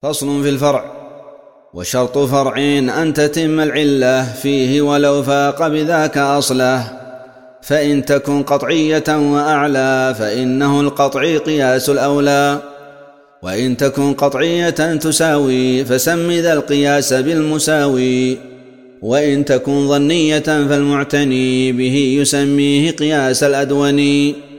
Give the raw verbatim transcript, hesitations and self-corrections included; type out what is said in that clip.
فصل في الفرع. وشرط فرع أن تتم العلة فيه ولو فاق بذاك أصله، فإن تكن قطعية وأعلى فإنه القطعي قياس الأولى، وإن تكن قطعية تساوي فسم ذا القياس بالمساوي، وإن تكن ظنية فالمعتني به يسميه قياس الأدوني.